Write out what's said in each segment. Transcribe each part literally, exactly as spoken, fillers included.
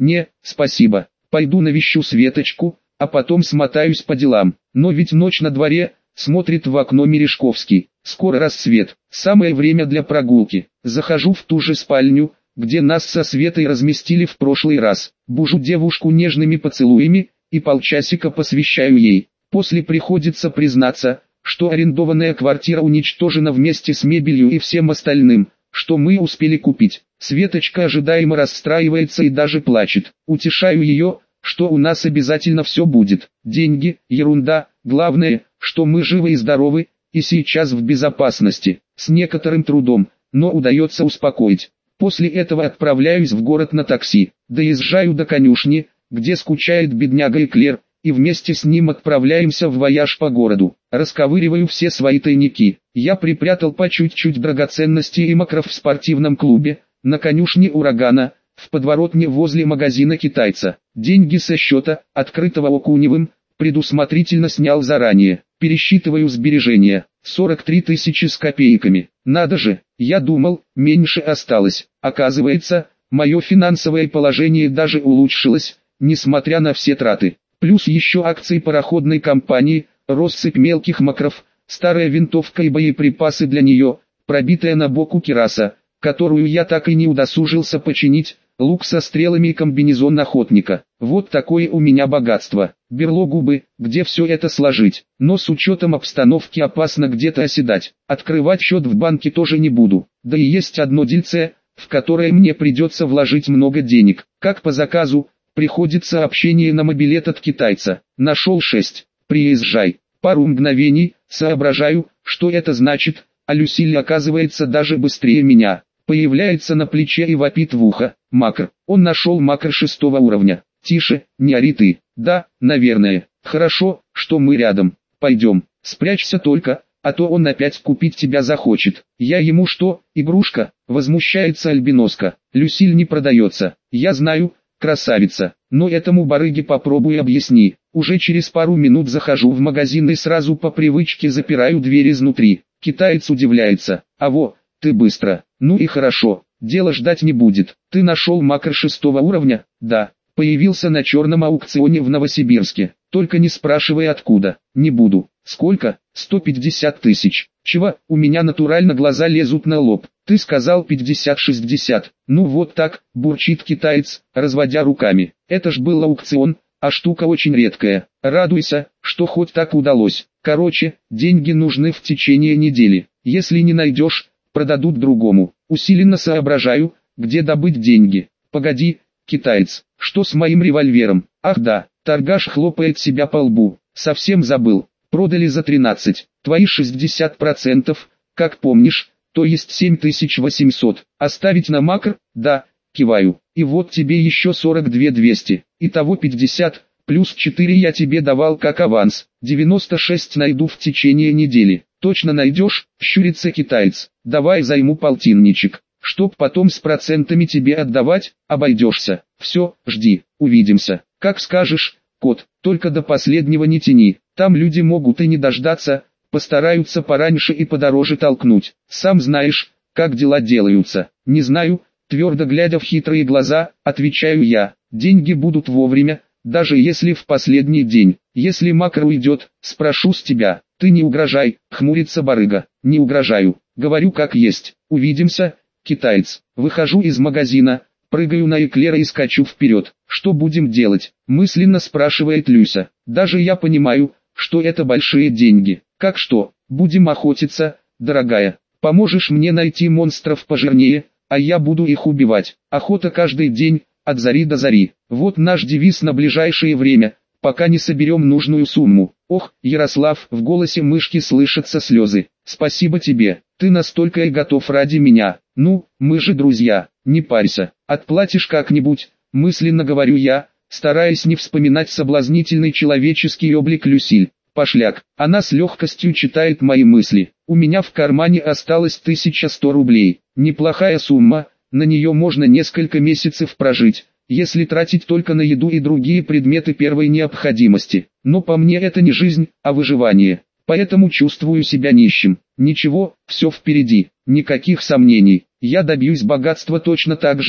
Не, спасибо, пойду навещу Светочку, а потом смотаюсь по делам. Но ведь ночь на дворе, смотрит в окно Мережковский. Скоро рассвет, самое время для прогулки. Захожу в ту же спальню, где нас со Светой разместили в прошлый раз. Бужу девушку нежными поцелуями, и полчасика посвящаю ей. После приходится признаться, что арендованная квартира уничтожена вместе с мебелью и всем остальным, что мы успели купить. Светочка ожидаемо расстраивается и даже плачет. Утешаю ее, что у нас обязательно все будет. Деньги, ерунда, главное, что мы живы и здоровы, и сейчас в безопасности. С некоторым трудом, но удается успокоить. После этого отправляюсь в город на такси. Доезжаю до конюшни, где скучает бедняга Эклер, и вместе с ним отправляемся в вояж по городу. Расковыриваю все свои тайники. Я припрятал по чуть-чуть драгоценностей и макров в спортивном клубе, на конюшне Урагана, в подворотне возле магазина китайца. Деньги со счета, открытого Окуневым, предусмотрительно снял заранее. Пересчитываю сбережения. сорок три тысячи с копейками. Надо же, я думал, меньше осталось. Оказывается, мое финансовое положение даже улучшилось, несмотря на все траты. Плюс еще акции пароходной компании, россыпь мелких макров, старая винтовка и боеприпасы для нее, пробитая на боку кираса, которую я так и не удосужился починить, лук со стрелами и комбинезон охотника. Вот такое у меня богатство. Берлогу бы, где все это сложить, но с учетом обстановки опасно где-то оседать. Открывать счет в банке тоже не буду. Да и есть одно дельце, в которое мне придется вложить много денег. Как по заказу, приходит сообщение на мобилет от китайца. Нашел шесть. Приезжай. Пару мгновений, соображаю, что это значит, а Люсиль оказывается даже быстрее меня. Появляется на плече и вопит в ухо. Макр. Он нашел макр шестого уровня. Тише, не ори ты. Да, наверное. Хорошо, что мы рядом. Пойдем. Спрячься только, а то он опять купить тебя захочет. Я ему что, игрушка? Возмущается Альбиноска. Люсиль не продается. Я знаю, красавица. Но этому барыге попробуй объясни. Уже через пару минут захожу в магазин и сразу по привычке запираю дверь изнутри. Китаец удивляется. А во, ты быстро. Ну и хорошо, дело ждать не будет. Ты нашел макр шестого уровня? Да. Появился на черном аукционе в Новосибирске. Только не спрашивай откуда. Не буду. Сколько? сто пятьдесят тысяч. Чего? У меня натурально глаза лезут на лоб. Ты сказал пятьдесят-шестьдесят. Ну вот так, бурчит китаец, разводя руками. Это ж был аукцион, а штука очень редкая. Радуйся, что хоть так удалось. Короче, деньги нужны в течение недели. Если не найдешь, продадут другому. Усиленно соображаю, где добыть деньги. Погоди, китаец, что с моим револьвером? Ах да, торгаш хлопает себя по лбу. Совсем забыл. Продали за тринадцать. Твои шестьдесят процентов, как помнишь, то есть семь тысяч восемьсот. Оставить на макр? Да, киваю. И вот тебе еще сорок две тысячи двести. Итого пятьдесят, плюс четыре я тебе давал как аванс. девяносто шесть найду в течение недели. Точно найдешь? Щурится китаец. Давай займу полтинничек. Чтоб потом с процентами тебе отдавать, обойдешься. Все, жди, увидимся. Как скажешь, кот, только до последнего не тяни. Там люди могут и не дождаться, постараются пораньше и подороже толкнуть. Сам знаешь, как дела делаются. Не знаю, твердо глядя в хитрые глаза, отвечаю я. Деньги будут вовремя, даже если в последний день. Если макро уйдет, спрошу с тебя. Ты не угрожай, хмурится барыга. Не угрожаю, говорю как есть. Увидимся, китаец. Выхожу из магазина, прыгаю на эклера и скачу вперед. Что будем делать? Мысленно спрашивает Люся. Даже я понимаю, что это большие деньги. Как что? Будем охотиться, дорогая. Поможешь мне найти монстров пожирнее, а я буду их убивать. Охота каждый день, от зари до зари. Вот наш девиз на ближайшее время, пока не соберем нужную сумму. Ох, Ярослав, в голосе мышки слышатся слезы. Спасибо тебе, ты настолько и готов ради меня. Ну, мы же друзья, не парься, отплатишь как-нибудь, мысленно говорю я, стараясь не вспоминать соблазнительный человеческий облик Люсиль. Пошляк, она с легкостью читает мои мысли. У меня в кармане осталось тысяча сто рублей. Неплохая сумма, на нее можно несколько месяцев прожить, если тратить только на еду и другие предметы первой необходимости. Но по мне это не жизнь, а выживание. Поэтому чувствую себя нищим. Ничего, все впереди, никаких сомнений. Я добьюсь богатства точно так же,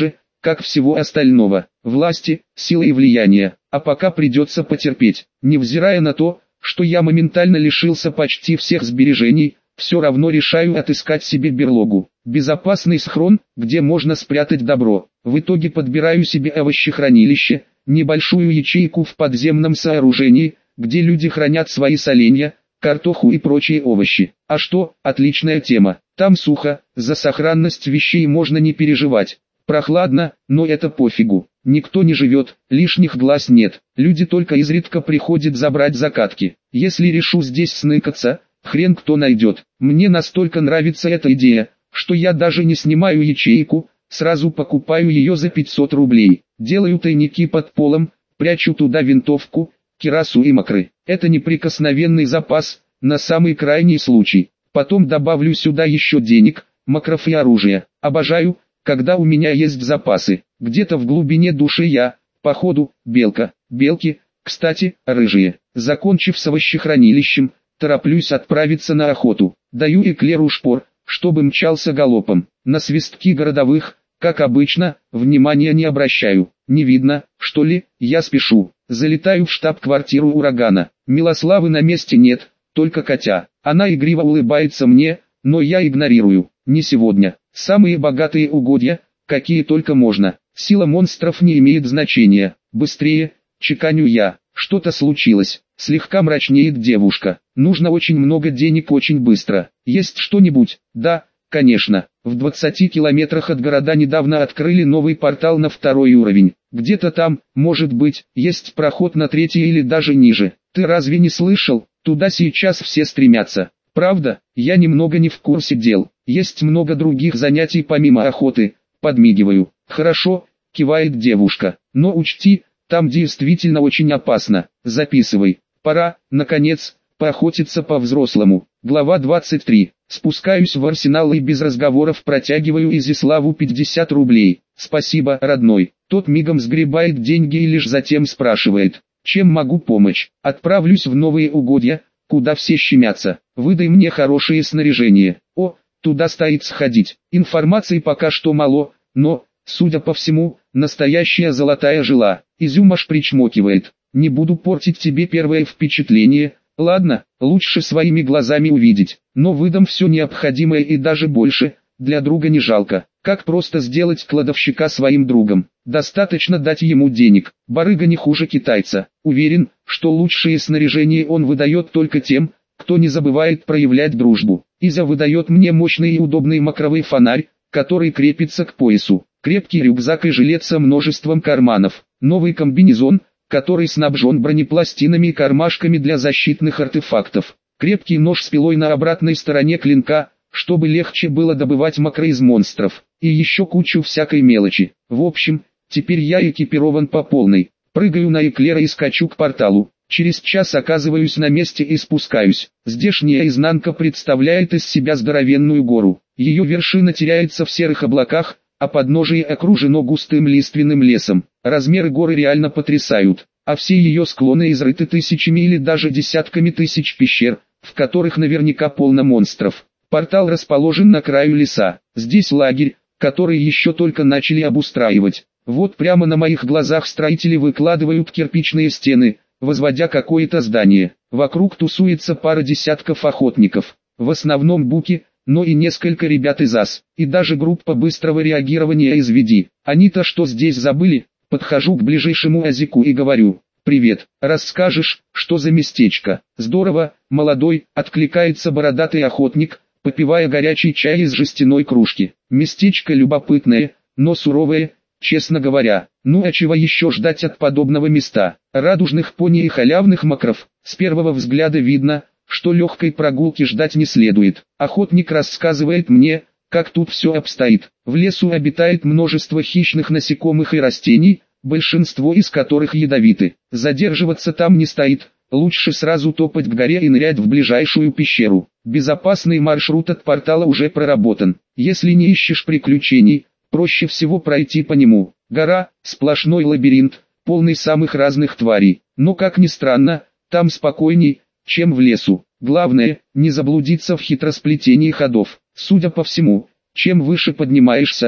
как всего остального, власти, силы и влияния, а пока придется потерпеть, невзирая на то, что я моментально лишился почти всех сбережений, все равно решаю отыскать себе берлогу, безопасный схрон, где можно спрятать добро. В итоге подбираю себе овощехранилище, небольшую ячейку в подземном сооружении, где люди хранят свои соленья, картоху и прочие овощи. А что, отличная тема, там сухо, за сохранность вещей можно не переживать. Прохладно, но это пофигу. Никто не живет, лишних глаз нет. Люди только изредка приходят забрать закатки. Если решу здесь сныкаться, хрен кто найдет. Мне настолько нравится эта идея, что я даже не снимаю ячейку, сразу покупаю ее за пятьсот рублей. Делаю тайники под полом, прячу туда винтовку, кирасу и макры. Это неприкосновенный запас, на самый крайний случай. Потом добавлю сюда еще денег, макров и оружия. Обожаю, когда у меня есть запасы. Где-то в глубине души я, походу, белка. Белки, кстати, рыжие. Закончив с овощехранилищем, тороплюсь отправиться на охоту. Даю эклеру шпор, чтобы мчался галопом. На свистки городовых, как обычно, внимания не обращаю. Не видно, что ли, я спешу. Залетаю в штаб-квартиру урагана. Милославы на месте нет, только Катя. Она игриво улыбается мне, но я игнорирую. Не сегодня. Самые богатые угодья, какие только можно. Сила монстров не имеет значения. Быстрее, чеканю я. Что-то случилось. Слегка мрачнеет девушка. Нужно очень много денег очень быстро. Есть что-нибудь? Да, конечно. В двадцати километрах от города недавно открыли новый портал на второй уровень. Где-то там, может быть, есть проход на третий или даже ниже. Ты разве не слышал? Туда сейчас все стремятся. Правда, я немного не в курсе дел. Есть много других занятий помимо охоты. Подмигиваю. Хорошо, кивает девушка. Но учти, там действительно очень опасно. Записывай. Пора, наконец, поохотиться по-взрослому. Глава двадцать три. Спускаюсь в арсенал и без разговоров протягиваю Изяславу пятьдесят рублей. Спасибо, родной. Тот мигом сгребает деньги и лишь затем спрашивает: чем могу помочь? Отправлюсь в новые угодья, куда все щемятся. Выдай мне хорошее снаряжение. О, туда стоит сходить. Информации пока что мало, но, судя по всему, настоящая золотая жила. Изюм аж причмокивает. Не буду портить тебе первое впечатление. Ладно, лучше своими глазами увидеть. Но выдам все необходимое и даже больше. Для друга не жалко. Как просто сделать кладовщика своим другом? Достаточно дать ему денег. Барыга не хуже китайца. Уверен, что лучшее снаряжение он выдает только тем, кто не забывает проявлять дружбу. Изя выдает мне мощный и удобный макровый фонарь, который крепится к поясу. Крепкий рюкзак и жилет со множеством карманов. Новый комбинезон, который снабжен бронепластинами и кармашками для защитных артефактов. Крепкий нож с пилой на обратной стороне клинка, чтобы легче было добывать макро из монстров. И еще кучу всякой мелочи. В общем, теперь я экипирован по полной. Прыгаю на эклера и скачу к порталу. Через час оказываюсь на месте и спускаюсь. Здешняя изнанка представляет из себя здоровенную гору. Ее вершина теряется в серых облаках, а подножие окружено густым лиственным лесом. Размеры горы реально потрясают, а все ее склоны изрыты тысячами или даже десятками тысяч пещер, в которых наверняка полно монстров. Портал расположен на краю леса. Здесь лагерь, который еще только начали обустраивать. Вот прямо на моих глазах строители выкладывают кирпичные стены, возводя какое-то здание. Вокруг тусуется пара десятков охотников, в основном буки, но и несколько ребят из ас, и даже группа быстрого реагирования из Веди. Они-то что здесь забыли? Подхожу к ближайшему азику и говорю: «Привет, расскажешь, что за местечко?» «Здорово, молодой», — откликается бородатый охотник, попивая горячий чай из жестяной кружки. «Местечко любопытное, но суровое, честно говоря. Ну а чего еще ждать от подобного места? Радужных пони и халявных макров. С первого взгляда видно, что легкой прогулки ждать не следует. Охотник рассказывает мне, как тут все обстоит. В лесу обитает множество хищных насекомых и растений, большинство из которых ядовиты. Задерживаться там не стоит, лучше сразу топать к горе и нырять в ближайшую пещеру. Безопасный маршрут от портала уже проработан. Если не ищешь приключений, проще всего пройти по нему. Гора – сплошной лабиринт, полный самых разных тварей. Но как ни странно, там спокойней, чем в лесу. Главное, не заблудиться в хитросплетении ходов. Судя по всему, чем выше поднимаешься,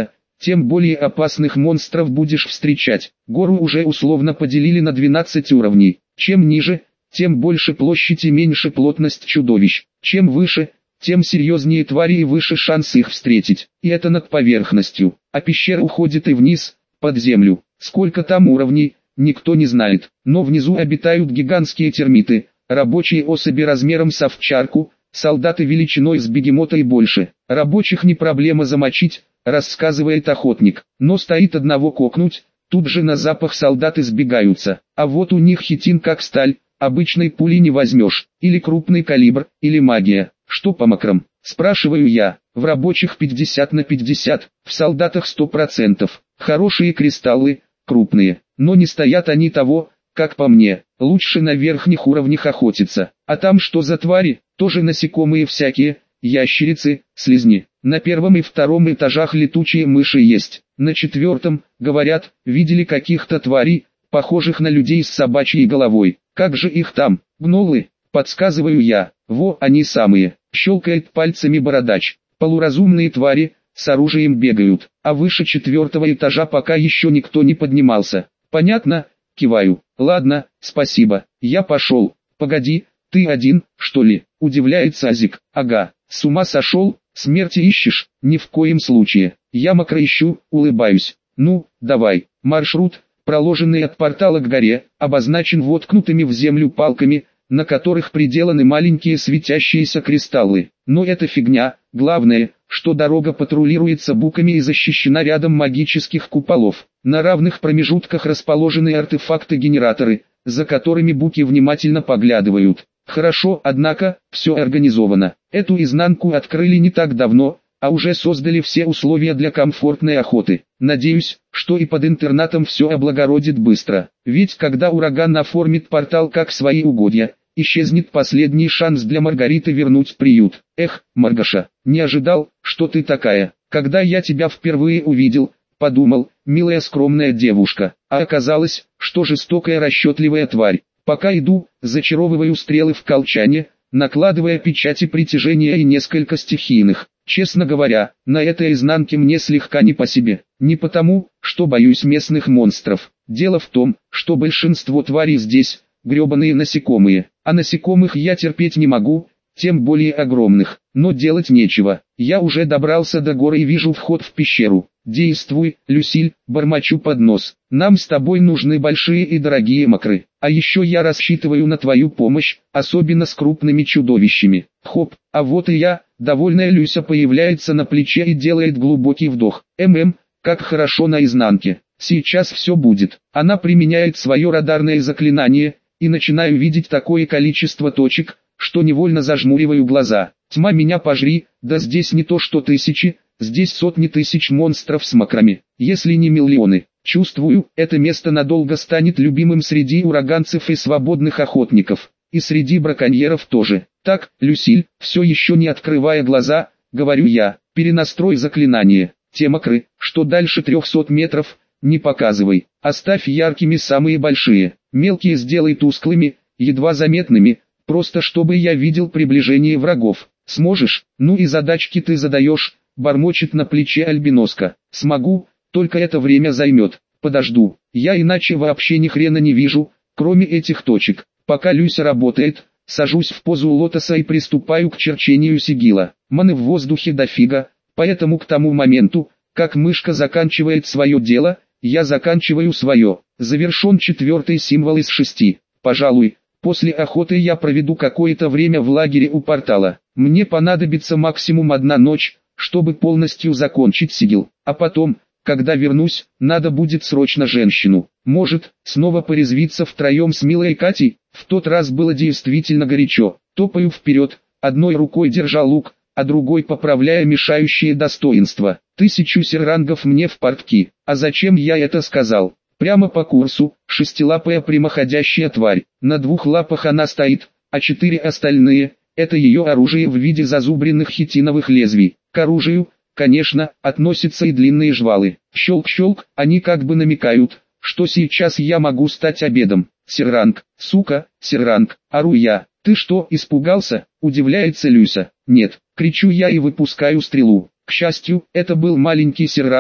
тем более опасных монстров будешь встречать. Гору уже условно поделили на двенадцать уровней. Чем ниже, тем больше площадь и меньше плотность чудовищ. Чем выше, тем серьезнее твари и выше шанс их встретить. И это над поверхностью. А пещера уходит и вниз, под землю. Сколько там уровней, никто не знает. Но внизу обитают гигантские термиты, рабочие особи размером с овчарку, солдаты величиной с бегемота и больше. Рабочих не проблема замочить, рассказывает охотник. Но стоит одного кокнуть, тут же на запах солдаты сбегаются. А вот у них хитин как сталь, обычной пули не возьмешь. Или крупный калибр, или магия. Что по макрам? Спрашиваю я. В рабочих пятьдесят на пятьдесят, в солдатах сто процентов. Хорошие кристаллы, крупные. Но не стоят они того, как по мне. Лучше на верхних уровнях охотиться. А там что за твари? Тоже насекомые всякие, ящерицы, слизни. На первом и втором этажах летучие мыши есть. На четвертом, говорят, видели каких-то тварей, похожих на людей с собачьей головой. Как же их там? Гнолы? Подсказываю я. Во, они самые. Щелкает пальцами бородач. Полуразумные твари, с оружием бегают. А выше четвертого этажа пока еще никто не поднимался. Понятно? Киваю. Ладно, спасибо. Я пошел. Погоди, ты один, что ли? Удивляется Азик. Ага, с ума сошел? Смерти ищешь? Ни в коем случае. Я мокро ищу, улыбаюсь. Ну, давай. Маршрут, проложенный от портала к горе, обозначен воткнутыми в землю палками, на которых приделаны маленькие светящиеся кристаллы. Но это фигня, главное, что дорога патрулируется буками и защищена рядом магических куполов. На равных промежутках расположены артефакты-генераторы, за которыми буки внимательно поглядывают. Хорошо, однако, все организовано. Эту изнанку открыли не так давно, а уже создали все условия для комфортной охоты. Надеюсь, что и под интернатом все облагородит быстро. Ведь когда ураган оформит портал как свои угодья, исчезнет последний шанс для Маргариты вернуть приют. Эх, Маргаша, не ожидал, что ты такая. Когда я тебя впервые увидел, подумал, милая скромная девушка. А оказалось, что жестокая расчетливая тварь. Пока иду, зачаровываю стрелы в колчане, накладывая печати притяжения и несколько стихийных. Честно говоря, на этой изнанке мне слегка не по себе. Не потому, что боюсь местных монстров. Дело в том, что большинство тварей здесь – гребаные насекомые. А насекомых я терпеть не могу, тем более огромных. Но делать нечего. Я уже добрался до горы и вижу вход в пещеру. Действуй, Люсиль, бормочу под нос. Нам с тобой нужны большие и дорогие мокры. А еще я рассчитываю на твою помощь, особенно с крупными чудовищами. Хоп, а вот и я. Довольная Люся появляется на плече и делает глубокий вдох. ММ, как хорошо наизнанке. Сейчас все будет. Она применяет свое радарное заклинание, и начинаю видеть такое количество точек, что невольно зажмуриваю глаза. Тьма меня пожри, да здесь не то что тысячи, здесь сотни тысяч монстров с макрами, если не миллионы. Чувствую, это место надолго станет любимым среди ураганцев и свободных охотников, и среди браконьеров тоже. Так, Люсиль, все еще не открывая глаза, говорю я, перенастрой заклинание. Те мокры, что дальше трехсот метров, не показывай, оставь яркими самые большие, мелкие сделай тусклыми, едва заметными, просто чтобы я видел приближение врагов. Сможешь? Ну и задачки ты задаешь, бормочет на плече альбиноска. Смогу, только это время займет. Подожду, я иначе вообще ни хрена не вижу, кроме этих точек. Пока Люся работает, сажусь в позу лотоса и приступаю к черчению сигила. Маны в воздухе дофига, поэтому к тому моменту, как мышка заканчивает свое дело, я заканчиваю свое. Завершен четвертый символ из шести. Пожалуй, после охоты я проведу какое-то время в лагере у портала. Мне понадобится максимум одна ночь, чтобы полностью закончить сигил. А потом, когда вернусь, надо будет срочно женщину. Может, снова порезвиться втроем с милой Катей? В тот раз было действительно горячо. Топаю вперед, одной рукой держа лук, а другой поправляя мешающие достоинства. Тысячу серрангов мне в портки. А зачем я это сказал? Прямо по курсу, шестилапая прямоходящая тварь. На двух лапах она стоит, а четыре остальные – это ее оружие в виде зазубренных хитиновых лезвий. К оружию, конечно, относятся и длинные жвалы. Щелк-щелк, они как бы намекают, что сейчас я могу стать обедом. Серранг, сука, серранг, ору я. Ты что, испугался? Удивляется Люся. Нет, кричу я и выпускаю стрелу. К счастью, это был маленький серранг,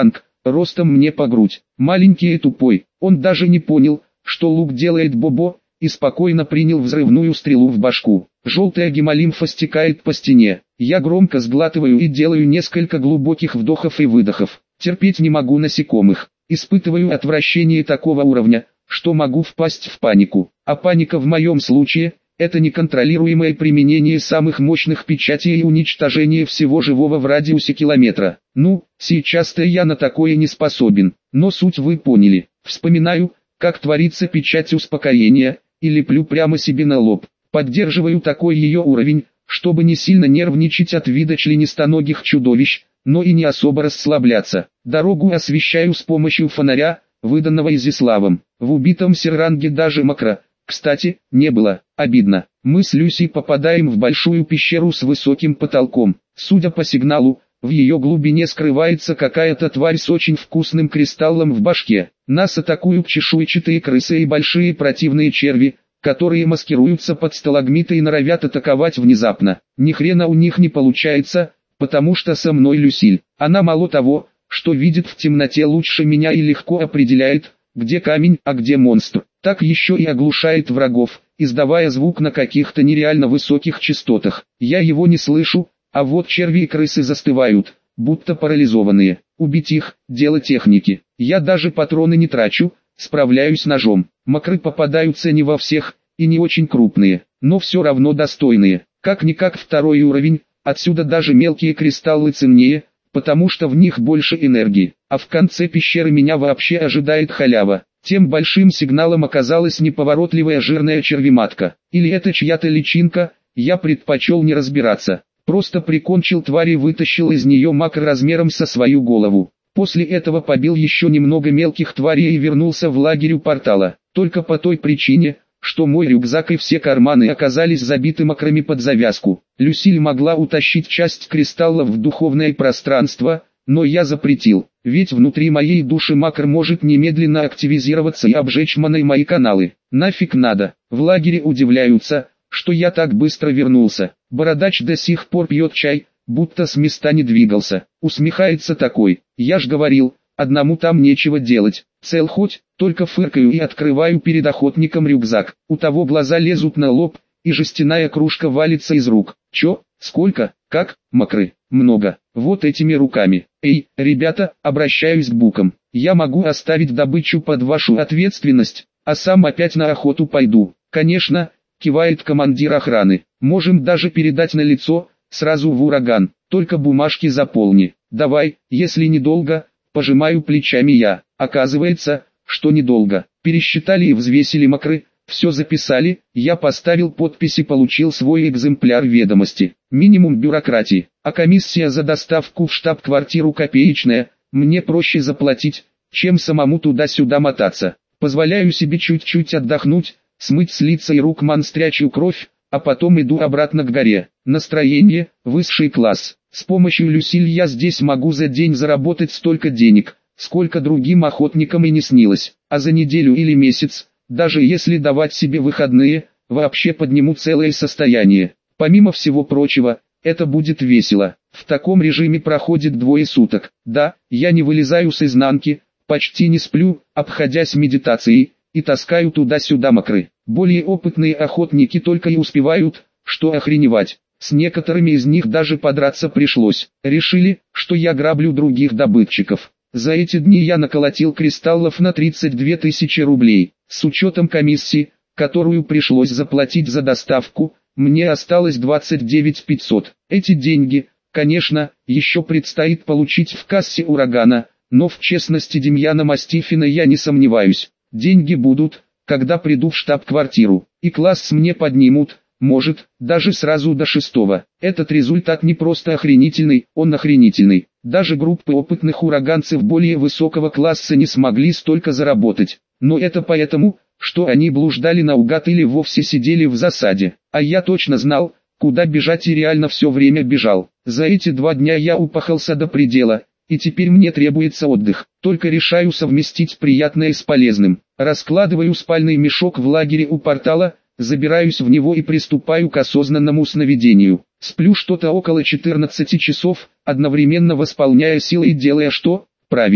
ростом мне по грудь, маленький и тупой. Он даже не понял, что лук делает Бобо, и спокойно принял взрывную стрелу в башку. Желтая гемолимфа стекает по стене. Я громко сглатываю и делаю несколько глубоких вдохов и выдохов. Терпеть не могу насекомых. Испытываю отвращение такого уровня, что могу впасть в панику. А паника в моем случае – это неконтролируемое применение самых мощных печатей и уничтожение всего живого в радиусе километра. Ну, сейчас-то я на такое не способен, но суть вы поняли. Вспоминаю, как творится печать успокоения, и леплю прямо себе на лоб. Поддерживаю такой ее уровень, чтобы не сильно нервничать от вида членистоногих чудовищ, но и не особо расслабляться. Дорогу освещаю с помощью фонаря, выданного Изяславом. В убитом серранге даже макро, кстати, не было. Обидно. Мы с Люси попадаем в большую пещеру с высоким потолком. Судя по сигналу, в ее глубине скрывается какая-то тварь с очень вкусным кристаллом в башке. Нас атакуют чешуйчатые крысы и большие противные черви, которые маскируются под сталагмиты и норовят атаковать внезапно. Ни хрена у них не получается, потому что со мной Люсиль. Она мало того, что видит в темноте лучше меня и легко определяет, где камень, а где монстр, так еще и оглушает врагов, издавая звук на каких-то нереально высоких частотах. Я его не слышу, а вот черви и крысы застывают, будто парализованные. Убить их – дело техники. Я даже патроны не трачу, справляюсь ножом. Макры попадаются не во всех, и не очень крупные, но все равно достойные. Как-никак второй уровень, отсюда даже мелкие кристаллы ценнее, потому что в них больше энергии. А в конце пещеры меня вообще ожидает халява. Тем большим сигналом оказалась неповоротливая жирная червематка. Или это чья-то личинка, я предпочел не разбираться. Просто прикончил тварь и вытащил из нее макро размером со свою голову. После этого побил еще немного мелких тварей и вернулся в лагерь у портала. Только по той причине, что мой рюкзак и все карманы оказались забиты макрами под завязку. Люсиль могла утащить часть кристаллов в духовное пространство, но я запретил, ведь внутри моей души макр может немедленно активизироваться и обжечь маной мои каналы. Нафиг надо. В лагере удивляются, что я так быстро вернулся. Бородач до сих пор пьет чай, будто с места не двигался. Усмехается такой: я ж говорил, одному там нечего делать. Цел хоть, только фыркаю и открываю перед охотником рюкзак. У того глаза лезут на лоб, и жестяная кружка валится из рук. Чё? Сколько? Как? Макры? Много. Вот этими руками. Эй, ребята, обращаюсь к букам. Я могу оставить добычу под вашу ответственность, а сам опять на охоту пойду. Конечно, кивает командир охраны. Можем даже передать на лицо, сразу в ураган. Только бумажки заполни. Давай, если недолго. Пожимаю плечами я. Оказывается, что недолго. Пересчитали и взвесили макры, все записали, я поставил подпись и получил свой экземпляр ведомости. Минимум бюрократии, а комиссия за доставку в штаб-квартиру копеечная, мне проще заплатить, чем самому туда-сюда мотаться. Позволяю себе чуть-чуть отдохнуть, смыть с лица и рук монстрячью кровь, а потом иду обратно к горе. Настроение – высший класс. С помощью Люсиль я здесь могу за день заработать столько денег, сколько другим охотникам и не снилось. А за неделю или месяц, даже если давать себе выходные, вообще подниму целое состояние. Помимо всего прочего, это будет весело. В таком режиме проходит двое суток. Да, я не вылезаю с изнанки, почти не сплю, обходясь медитацией, и таскаю туда-сюда макры. Более опытные охотники только и успевают, что охреневать. С некоторыми из них даже подраться пришлось. Решили, что я граблю других добытчиков. За эти дни я наколотил кристаллов на тридцать две тысячи рублей. С учетом комиссии, которую пришлось заплатить за доставку, мне осталось двадцать девять тысяч пятьсот. Эти деньги, конечно, еще предстоит получить в кассе урагана, но в честности Демьяна Мастифина я не сомневаюсь. Деньги будут, когда приду в штаб-квартиру, и класс мне поднимут, может, даже сразу до шестого. Этот результат не просто охренительный, он охренительный. Даже группы опытных ураганцев более высокого класса не смогли столько заработать. Но это поэтому, что они блуждали наугад или вовсе сидели в засаде. А я точно знал, куда бежать и реально все время бежал. За эти два дня я упахался до предела, и теперь мне требуется отдых. Только решаю совместить приятное с полезным. Раскладываю спальный мешок в лагере у портала, забираюсь в него и приступаю к осознанному сновидению. Сплю что-то около четырнадцати часов, одновременно восполняя силы и делая что? Правильно,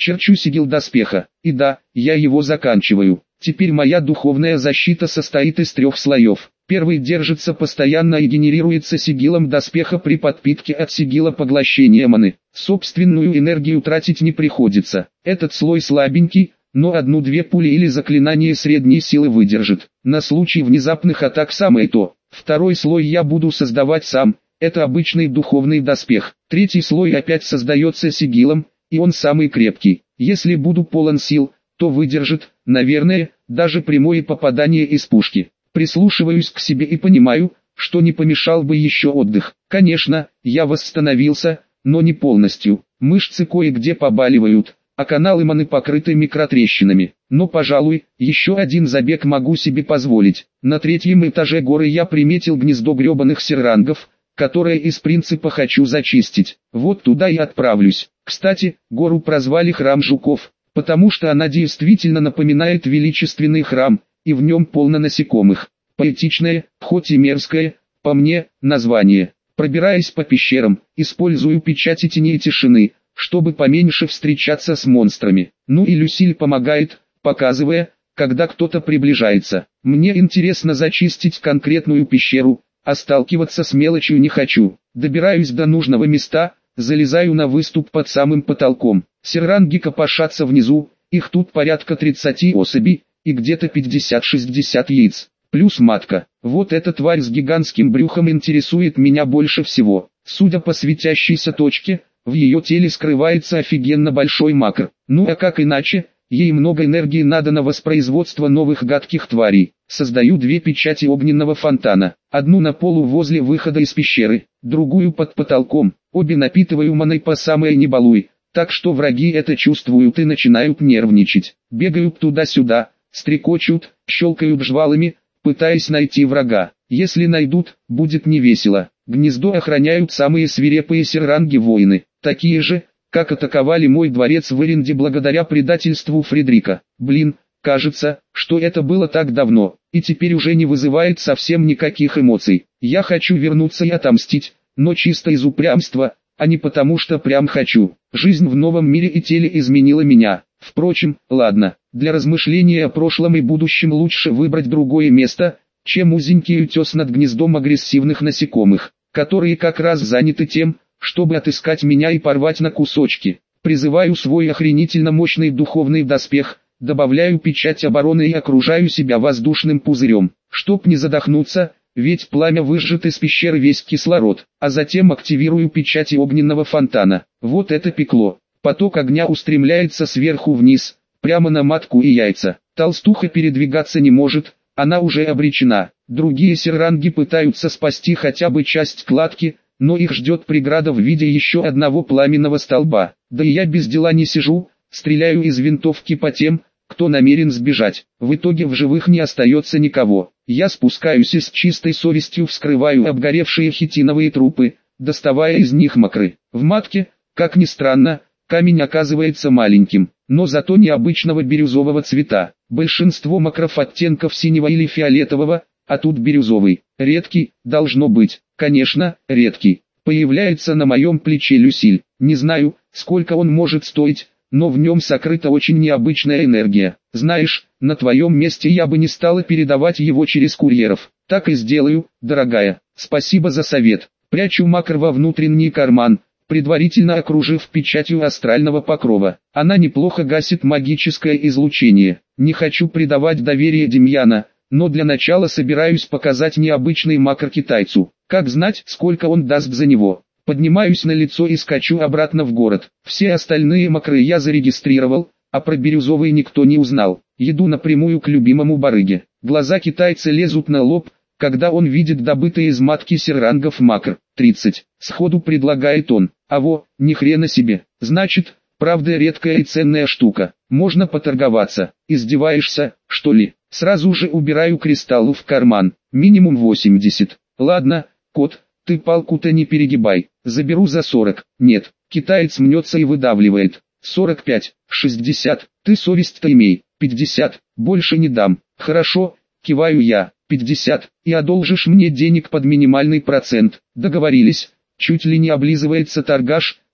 Черчу сигил доспеха, и да, я его заканчиваю. Теперь моя духовная защита состоит из трех слоев. Первый держится постоянно и генерируется сигилом доспеха при подпитке от сигила поглощения маны. Собственную энергию тратить не приходится. Этот слой слабенький, но одну-две пули или заклинание средней силы выдержит. На случай внезапных атак самое то. Второй слой я буду создавать сам. Это обычный духовный доспех. Третий слой опять создается сигилом, и он самый крепкий. Если буду полон сил, то выдержит, наверное, даже прямое попадание из пушки. Прислушиваюсь к себе и понимаю, что не помешал бы еще отдых. Конечно, я восстановился, но не полностью. Мышцы кое-где побаливают, а каналы маны покрыты микротрещинами. Но, пожалуй, еще один забег могу себе позволить. На третьем этаже горы я приметил гнездо гребаных серрангов, которое из принципа хочу зачистить. Вот туда и отправлюсь. Кстати, гору прозвали Храм Жуков, потому что она действительно напоминает величественный храм, и в нем полно насекомых. Поэтичное, хоть и мерзкое, по мне, название. Пробираясь по пещерам, использую печати тени и тишины, чтобы поменьше встречаться с монстрами. Ну и Люсиль помогает, показывая, когда кто-то приближается. Мне интересно зачистить конкретную пещеру, а сталкиваться с мелочью не хочу. Добираюсь до нужного места, залезаю на выступ под самым потолком. Серранги копошатся внизу, их тут порядка тридцати особей, и где-то пятьдесят-шестьдесят яиц. Плюс матка. Вот эта тварь с гигантским брюхом интересует меня больше всего. Судя по светящейся точке, в ее теле скрывается офигенно большой макр. Ну а как иначе, ей много энергии надо на воспроизводство новых гадких тварей. Создаю две печати огненного фонтана. Одну на полу возле выхода из пещеры, другую под потолком. Обе напитываю маной по самое не балуй. Так что враги это чувствуют и начинают нервничать. Бегают туда-сюда, стрекочут, щелкают жвалами, пытаясь найти врага. Если найдут, будет невесело. Гнездо охраняют самые свирепые серранги-воины, такие же, как атаковали мой дворец в Эринде благодаря предательству Фредрика. Блин, кажется, что это было так давно, и теперь уже не вызывает совсем никаких эмоций. Я хочу вернуться и отомстить, но чисто из упрямства, а не потому что прям хочу. Жизнь в новом мире и теле изменила меня. Впрочем, ладно, для размышления о прошлом и будущем лучше выбрать другое место, чем узенький утес над гнездом агрессивных насекомых, которые как раз заняты тем, чтобы отыскать меня и порвать на кусочки. Призываю свой охренительно мощный духовный доспех, добавляю печать обороны и окружаю себя воздушным пузырем, чтоб не задохнуться, ведь пламя выжжет из пещеры весь кислород, а затем активирую печати огненного фонтана. Вот это пекло. Поток огня устремляется сверху вниз, прямо на матку и яйца. Толстуха передвигаться не может, она уже обречена. Другие серранги пытаются спасти хотя бы часть кладки, но их ждет преграда в виде еще одного пламенного столба. Да и я без дела не сижу, стреляю из винтовки по тем, кто намерен сбежать. В итоге в живых не остается никого. Я спускаюсь и с чистой совестью вскрываю обгоревшие хитиновые трупы, доставая из них макры. В матке, как ни странно, камень оказывается маленьким, но зато необычного бирюзового цвета. Большинство макров оттенков синего или фиолетового, а тут бирюзовый. Редкий, должно быть, конечно, редкий. Появляется на моем плече Люсиль. Не знаю, сколько он может стоить, но в нем сокрыта очень необычная энергия. Знаешь, на твоем месте я бы не стала передавать его через курьеров. Так и сделаю, дорогая. Спасибо за совет. Прячу макр во внутренний карман, предварительно окружив печатью астрального покрова. Она неплохо гасит магическое излучение. Не хочу предавать доверие Демьяна, но для начала собираюсь показать необычный макр китайцу. Как знать, сколько он даст за него. Поднимаюсь на лицо и скачу обратно в город. Все остальные макры я зарегистрировал, а про бирюзовый никто не узнал. Еду напрямую к любимому барыге. Глаза китайца лезут на лоб, когда он видит добытый из матки серрангов макр. тридцать. Сходу предлагает он. А во, ни хрена себе. Значит, правда редкая и ценная штука. Можно поторговаться. Издеваешься, что ли? Сразу же убираю кристаллу в карман. Минимум восемьдесят. Ладно, кот, ты палку-то не перегибай. Заберу за сорок. Нет, китаец мнется и выдавливает. сорок пять, шестьдесят. Ты совесть-то имей. пятьдесят. Больше не дам. Хорошо, киваю я. пятьдесят. И одолжишь мне денег под минимальный процент. Договорились. Чуть ли не облизывается торгаш,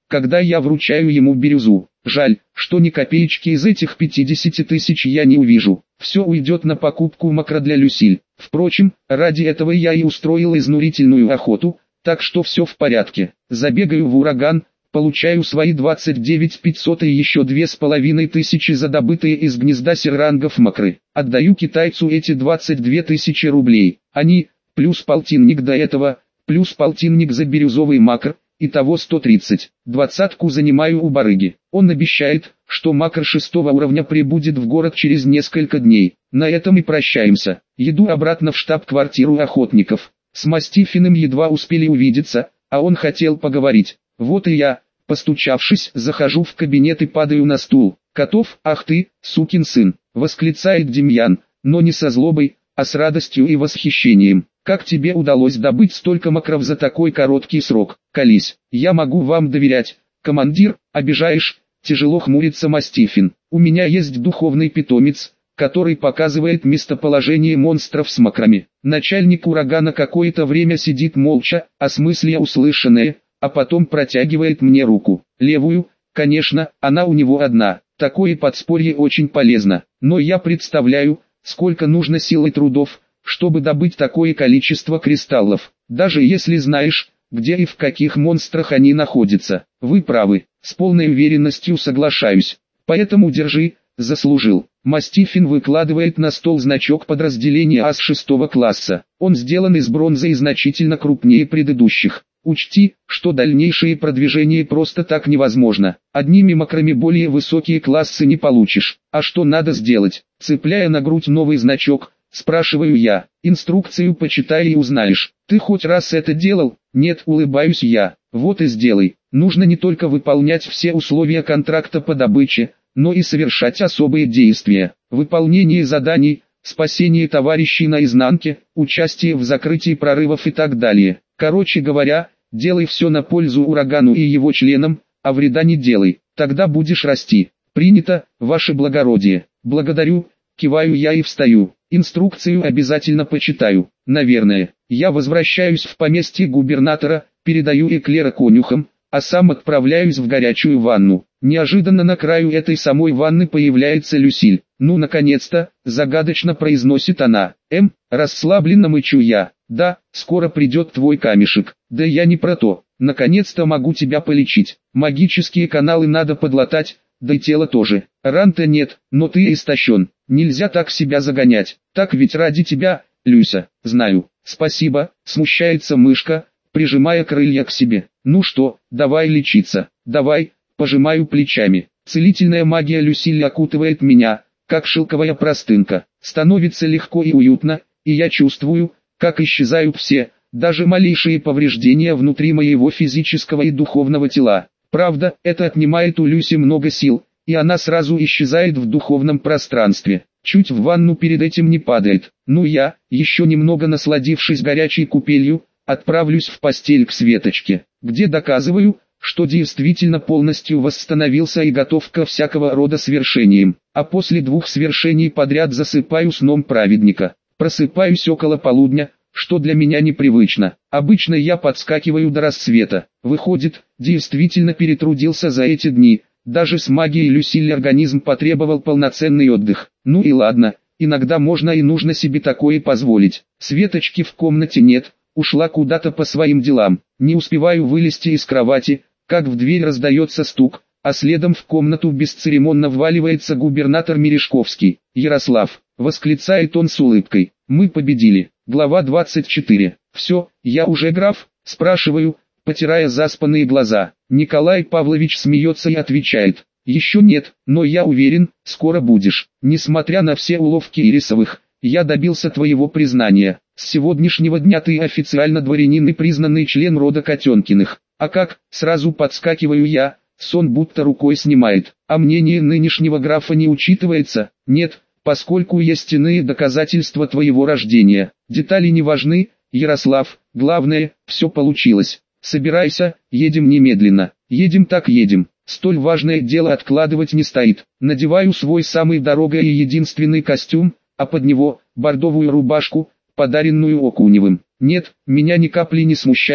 когда я вручаю ему бирюзу. Жаль, что ни копеечки из этих пятидесяти тысяч я не увижу. Все уйдет на покупку макро для Люсиль. Впрочем, ради этого я и устроил изнурительную охоту, так что все в порядке. Забегаю в ураган, получаю свои двадцать девять тысяч пятьсот и еще две с половиной тысячи за добытые из гнезда серрангов макры. Отдаю китайцу эти двадцать две тысячи рублей. Они, плюс полтинник до этого, плюс полтинник за бирюзовый макр, итого сто тридцать. Двадцатку занимаю у барыги. Он обещает, что макр шестого уровня прибудет в город через несколько дней. На этом и прощаемся. Еду обратно в штаб-квартиру охотников. С Мастифиным едва успели увидеться, а он хотел поговорить. Вот и я, постучавшись, захожу в кабинет и падаю на стул. «Котов, ах ты, сукин сын!» — восклицает Демьян, но не со злобой, а с радостью и восхищением. «Как тебе удалось добыть столько макров за такой короткий срок? Колись, я могу вам доверять, командир, обижаешь?» Тяжело хмурится Мастифин. «У меня есть духовный питомец, который показывает местоположение монстров с макрами». Начальник урагана какое-то время сидит молча, осмысля услышанное, а потом протягивает мне руку. Левую, конечно, она у него одна. Такое подспорье очень полезно, но я представляю, сколько нужно сил и трудов, чтобы добыть такое количество кристаллов, даже если знаешь, где и в каких монстрах они находятся. Вы правы, с полной уверенностью соглашаюсь. Поэтому держи, заслужил. Мастифин выкладывает на стол значок подразделения ас шестого класса. Он сделан из бронзы и значительно крупнее предыдущих. Учти, что дальнейшее продвижение просто так невозможно. Одними макрами более высокие классы не получишь. А что надо сделать? Цепляя на грудь новый значок, спрашиваю я. Инструкцию почитай и узнаешь. Ты хоть раз это делал? Нет, улыбаюсь я. Вот и сделай. Нужно не только выполнять все условия контракта по добыче, но и совершать особые действия. Выполнение заданий, спасение товарищей на изнанке, участие в закрытии прорывов и так далее. Короче говоря, делай все на пользу урагану и его членам, а вреда не делай, тогда будешь расти. Принято, ваше благородие. Благодарю, киваю я и встаю. Инструкцию обязательно почитаю. Наверное, я возвращаюсь в поместье губернатора, передаю эклера конюхам, а сам отправляюсь в горячую ванну. Неожиданно на краю этой самой ванны появляется Люсиль. «Ну, наконец-то», — загадочно произносит она. «Эм, расслабленно мычу я. Да, скоро придет твой камешек. Да я не про то. Наконец-то могу тебя полечить. Магические каналы надо подлатать, да и тело тоже. Ран-то нет, но ты истощен. Нельзя так себя загонять. Так ведь ради тебя, Люся, знаю. Спасибо», — смущается мышка, прижимая крылья к себе. «Ну что, давай лечиться. Давай», — пожимаю плечами. Целительная магия Люсиль окутывает меня, как шелковая простынка. Становится легко и уютно, и я чувствую, как исчезают все, даже малейшие повреждения внутри моего физического и духовного тела. Правда, это отнимает у Люси много сил, и она сразу исчезает в духовном пространстве. Чуть в ванну перед этим не падает. Ну я, еще немного насладившись горячей купелью, отправлюсь в постель к Светочке, где доказываю, что действительно полностью восстановился и готов ко всякого рода свершениям. А после двух свершений подряд засыпаю сном праведника. Просыпаюсь около полудня, что для меня непривычно. Обычно я подскакиваю до рассвета. Выходит, действительно перетрудился за эти дни. Даже с магией Люсиль организм потребовал полноценный отдых. Ну и ладно, иногда можно и нужно себе такое позволить. Светочки в комнате нет, ушла куда-то по своим делам. Не успеваю вылезти из кровати, как в дверь раздается стук, а следом в комнату бесцеремонно вваливается губернатор Мережковский. «Ярослав», — восклицает он с улыбкой, — «мы победили». Глава двадцать четыре. «Все, я уже граф?» — спрашиваю, потирая заспанные глаза. Николай Павлович смеется и отвечает: «Еще нет, но я уверен, скоро будешь. Несмотря на все уловки Ирисовых, я добился твоего признания. С сегодняшнего дня ты официально дворянин и признанный член рода Котенкиных». «А как?» — сразу подскакиваю я, сон будто рукой снимает. «А мнение нынешнего графа не учитывается?» «Нет, поскольку есть иные доказательства твоего рождения. Детали не важны, Ярослав, главное, все получилось. Собирайся, едем немедленно». «Едем так едем. Столь важное дело откладывать не стоит». Надеваю свой самый дорогой и единственный костюм, а под него бордовую рубашку, подаренную Окуневым. Нет, меня ни капли не смущает,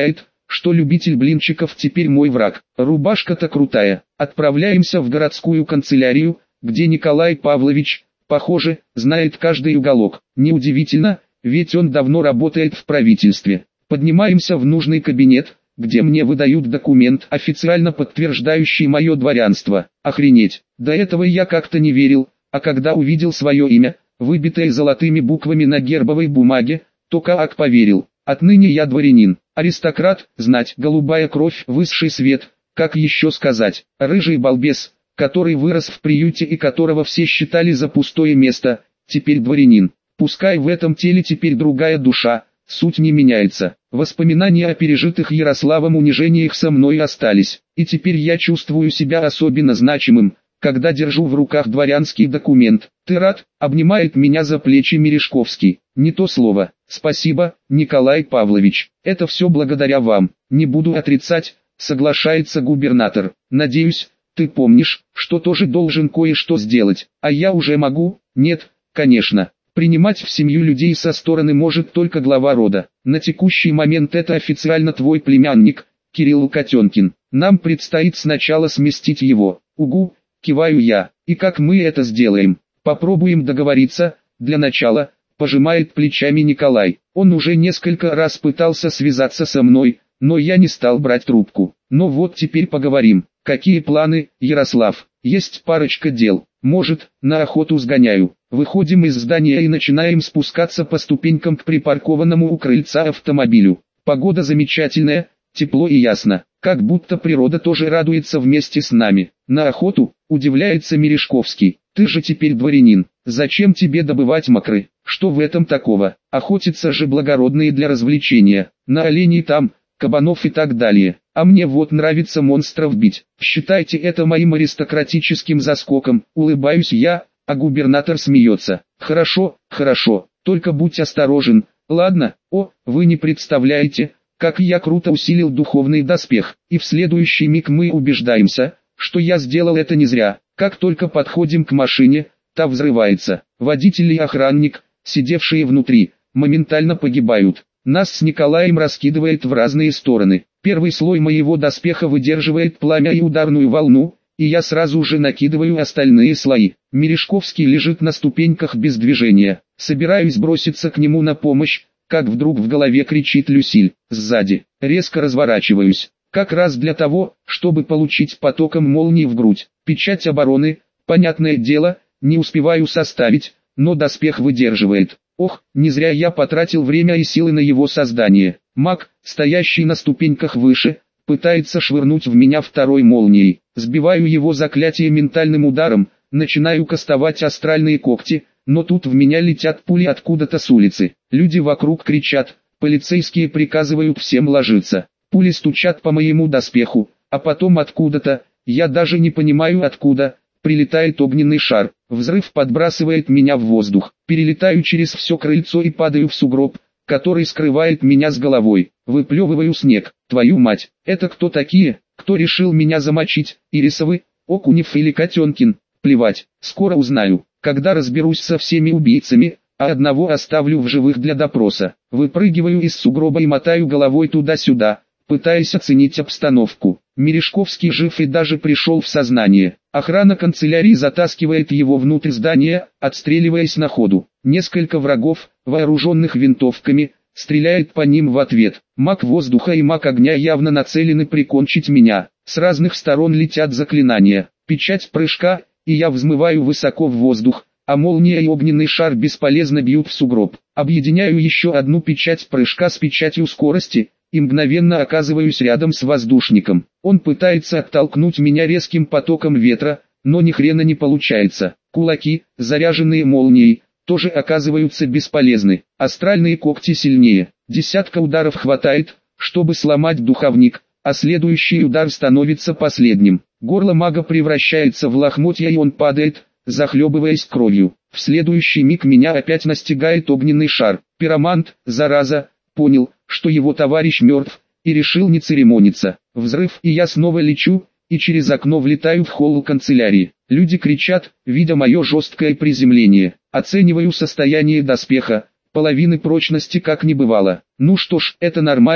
что любитель блинчиков теперь мой враг. Рубашка-то крутая. Отправляемся в городскую канцелярию, где Николай Павлович, похоже, знает каждый уголок. Неудивительно, ведь он давно работает в правительстве. Поднимаемся в нужный кабинет, где мне выдают документ, официально подтверждающий мое дворянство. Охренеть, до этого я как-то не верил, а когда увидел свое имя, выбитое золотыми буквами на гербовой бумаге, то как поверил. Отныне я дворянин, аристократ, знать, голубая кровь, высший свет, как еще сказать, рыжий балбес, который вырос в приюте и которого все считали за пустое место, теперь дворянин. Пускай в этом теле теперь другая душа, суть не меняется. Воспоминания о пережитых Ярославом унижениях со мной остались, и теперь я чувствую себя особенно значимым, когда держу в руках дворянский документ. Ты рад? Обнимает меня за плечи Мережковский. Не то слово. Спасибо, Николай Павлович. Это все благодаря вам. Не буду отрицать, соглашается губернатор. Надеюсь, ты помнишь, что тоже должен кое-что сделать. А я уже могу? Нет, конечно. Принимать в семью людей со стороны может только глава рода. На текущий момент это официально твой племянник, Кирилл Котенкин. Нам предстоит сначала сместить его. Угу. Киваю я. И как мы это сделаем? Попробуем договориться. Для начала, пожимает плечами Николай. Он уже несколько раз пытался связаться со мной, но я не стал брать трубку. Но вот теперь поговорим. Какие планы, Ярослав? Есть парочка дел. Может, на охоту сгоняю. Выходим из здания и начинаем спускаться по ступенькам к припаркованному у крыльца автомобилю. Погода замечательная, тепло и ясно. Как будто природа тоже радуется вместе с нами. На охоту, удивляется Мережковский. Ты же теперь дворянин. Зачем тебе добывать мокры? Что в этом такого? Охотиться же благородные для развлечения. На оленей там, кабанов и так далее. А мне вот нравится монстров бить. Считайте это моим аристократическим заскоком. Улыбаюсь я, а губернатор смеется. Хорошо, хорошо, только будь осторожен. Ладно, о, вы не представляете, как я круто усилил духовный доспех. И в следующий миг мы убеждаемся, что я сделал это не зря. Как только подходим к машине, та взрывается. Водитель и охранник, сидевшие внутри, моментально погибают. Нас с Николаем раскидывает в разные стороны. Первый слой моего доспеха выдерживает пламя и ударную волну, и я сразу же накидываю остальные слои. Мережковский лежит на ступеньках без движения. Собираюсь броситься к нему на помощь, как вдруг в голове кричит Люсиль. Сзади. Резко разворачиваюсь. Как раз для того, чтобы получить потоком молнии в грудь. Печать обороны, понятное дело, не успеваю составить, но доспех выдерживает. Ох, не зря я потратил время и силы на его создание. Маг, стоящий на ступеньках выше, пытается швырнуть в меня второй молнией. Сбиваю его заклятие ментальным ударом, начинаю кастовать астральные когти, но тут в меня летят пули откуда-то с улицы. Люди вокруг кричат, полицейские приказывают всем ложиться. Пули стучат по моему доспеху, а потом откуда-то, я даже не понимаю откуда, прилетает огненный шар. Взрыв подбрасывает меня в воздух. Перелетаю через все крыльцо и падаю в сугроб, который скрывает меня с головой. Выплевываю снег. Твою мать, это кто такие? Кто решил меня замочить? Ирисовы, Окунев или Котенкин? Плевать, скоро узнаю, когда разберусь со всеми убийцами, а одного оставлю в живых для допроса. Выпрыгиваю из сугроба и мотаю головой туда-сюда, пытаясь оценить обстановку. Мережковский жив и даже пришел в сознание. Охрана канцелярии затаскивает его внутрь здания, отстреливаясь на ходу. Несколько врагов, вооруженных винтовками, стреляет по ним в ответ. Маг воздуха и маг огня явно нацелены прикончить меня. С разных сторон летят заклинания. Печать прыжка, и я взмываю высоко в воздух, а молния и огненный шар бесполезно бьют в сугроб. Объединяю еще одну печать прыжка с печатью скорости, и мгновенно оказываюсь рядом с воздушником. Он пытается оттолкнуть меня резким потоком ветра, но ни хрена не получается. Кулаки, заряженные молнией, тоже оказываются бесполезны. Астральные когти сильнее. Десятка ударов хватает, чтобы сломать духовник, а следующий удар становится последним. Горло мага превращается в лохмотья и он падает, захлебываясь кровью. В следующий миг меня опять настигает огненный шар. Пиромант, зараза, понял, что его товарищ мертв, и решил не церемониться. Взрыв, и я снова лечу, и через окно влетаю в холл канцелярии. Люди кричат, видя мое жесткое приземление. Оцениваю состояние доспеха, половины прочности как не бывало. Ну что ж, это нормально,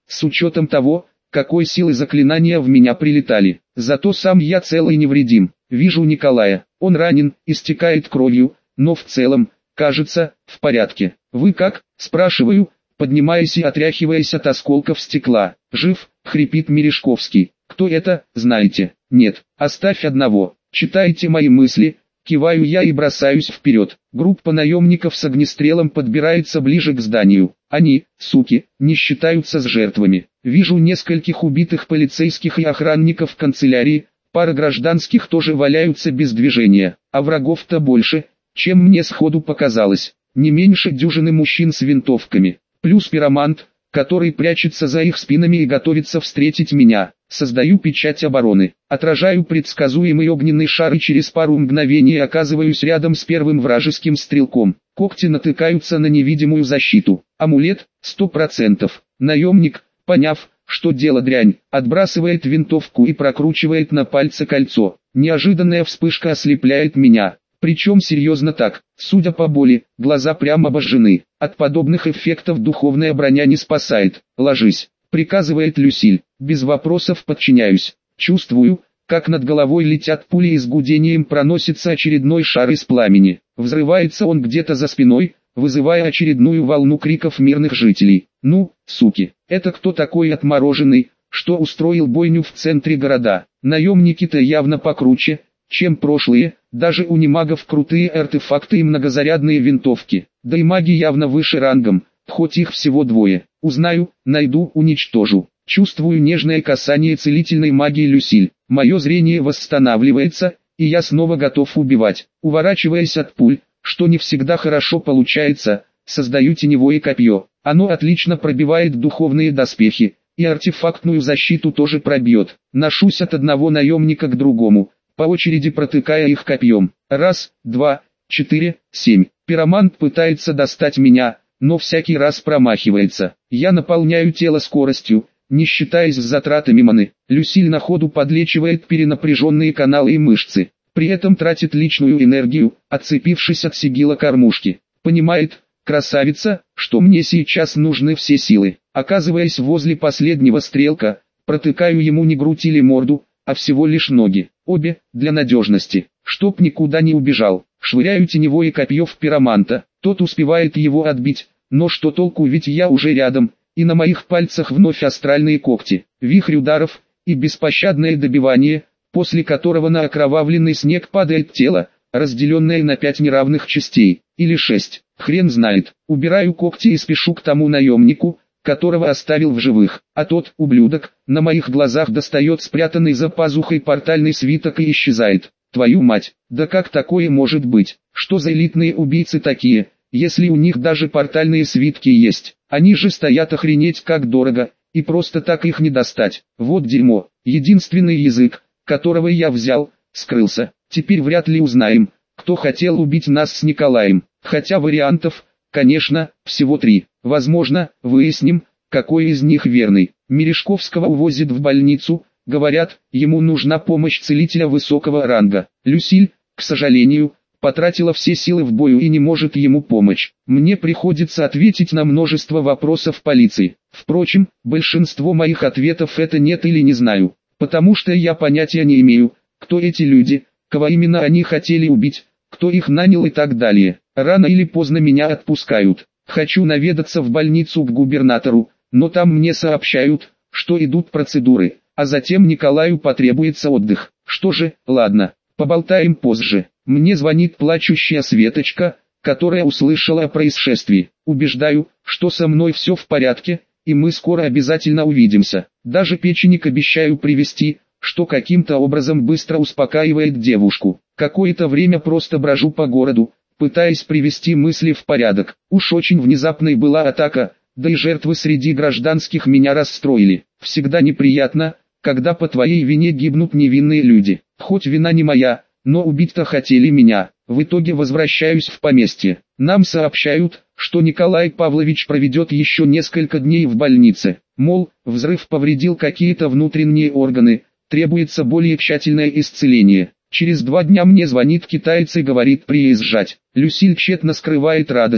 с учетом того, какой силы заклинания в меня прилетали. Зато сам я цел и невредим. Вижу Николая, он ранен, истекает кровью, но в целом, кажется, в порядке. Вы как? Спрашиваю, поднимаясь и отряхиваясь от осколков стекла. Жив, хрипит Мережковский. Кто это, знаете? Нет, оставь одного. Читайте мои мысли. Киваю я и бросаюсь вперед. Группа наемников с огнестрелом подбирается ближе к зданию. Они, суки, не считаются с жертвами. Вижу нескольких убитых полицейских и охранников в канцелярии. Пара гражданских тоже валяются без движения. А врагов-то больше, чем мне сходу показалось. Не меньше дюжины мужчин с винтовками. Плюс пиромант, который прячется за их спинами и готовится встретить меня. Создаю печать обороны, отражаю предсказуемый огненный шар и через пару мгновений оказываюсь рядом с первым вражеским стрелком. Когти натыкаются на невидимую защиту. Амулет, сто процентов. Наемник, поняв, что дело дрянь, отбрасывает винтовку и прокручивает на пальце кольцо. Неожиданная вспышка ослепляет меня. Причем серьезно так, судя по боли, глаза прямо обожжены. От подобных эффектов духовная броня не спасает. Ложись, приказывает Люсиль. Без вопросов подчиняюсь. Чувствую, как над головой летят пули и с гудением проносится очередной шар из пламени. Взрывается он где-то за спиной, вызывая очередную волну криков мирных жителей. Ну, суки, это кто такой отмороженный, что устроил бойню в центре города? Наемники-то явно покруче, чем прошлые, даже у немагов крутые артефакты и многозарядные винтовки. Да и маги явно выше рангом, хоть их всего двое. Узнаю, найду, уничтожу. Чувствую нежное касание целительной магии Люсиль. Мое зрение восстанавливается, и я снова готов убивать. Уворачиваясь от пуль, что не всегда хорошо получается, создаю теневое копье. Оно отлично пробивает духовные доспехи, и артефактную защиту тоже пробьет. Ношусь от одного наемника к другому, по очереди протыкая их копьем. Раз, два, четыре, семь. Пиромант пытается достать меня, но всякий раз промахивается. Я наполняю тело скоростью, не считаясь с затратами маны. Люсиль на ходу подлечивает перенапряженные каналы и мышцы. При этом тратит личную энергию, отцепившись от сигила кормушки. Понимает, красавица, что мне сейчас нужны все силы. Оказываясь возле последнего стрелка, протыкаю ему не грудь или морду, а всего лишь ноги. Обе, для надежности, чтоб никуда не убежал. Швыряю теневое копье в пироманта, тот успевает его отбить, но что толку, ведь я уже рядом, и на моих пальцах вновь астральные когти. Вихрь ударов, и беспощадное добивание, после которого на окровавленный снег падает тело, разделенное на пять неравных частей, или шесть, хрен знает. Убираю когти и спешу к тому наемнику, которого оставил в живых, а тот, ублюдок, на моих глазах достает спрятанный за пазухой портальный свиток и исчезает. Твою мать, да как такое может быть? Что за элитные убийцы такие, если у них даже портальные свитки есть? Они же стоят охренеть как дорого, и просто так их не достать. Вот дерьмо. Единственный язык, которого я взял, скрылся. Теперь вряд ли узнаем, кто хотел убить нас с Николаем. Хотя вариантов, конечно, всего три. Возможно, выясним, какой из них верный. Мережковского увозят в больницу. Говорят, ему нужна помощь целителя высокого ранга. Люсиль, к сожалению, потратила все силы в бою и не может ему помочь. Мне приходится ответить на множество вопросов полиции. Впрочем, большинство моих ответов это нет или не знаю, потому что я понятия не имею, кто эти люди, кого именно они хотели убить, кто их нанял и так далее. Рано или поздно меня отпускают. Хочу наведаться в больницу к губернатору, но там мне сообщают, что идут процедуры. А затем Николаю потребуется отдых. Что же, ладно, поболтаем позже. Мне звонит плачущая Светочка, которая услышала о происшествии. Убеждаю, что со мной все в порядке, и мы скоро обязательно увидимся. Даже печенек обещаю привезти, что каким-то образом быстро успокаивает девушку. Какое-то время просто брожу по городу, пытаясь привести мысли в порядок. Уж очень внезапной была атака, да и жертвы среди гражданских меня расстроили. Всегда неприятно, когда по твоей вине гибнут невинные люди. Хоть вина не моя, но убить-то хотели меня. В итоге возвращаюсь в поместье. Нам сообщают, что Николай Павлович проведет еще несколько дней в больнице. Мол, взрыв повредил какие-то внутренние органы, требуется более тщательное исцеление. Через два дня мне звонит китаец и говорит приезжать. Люсиль тщетно скрывает радость,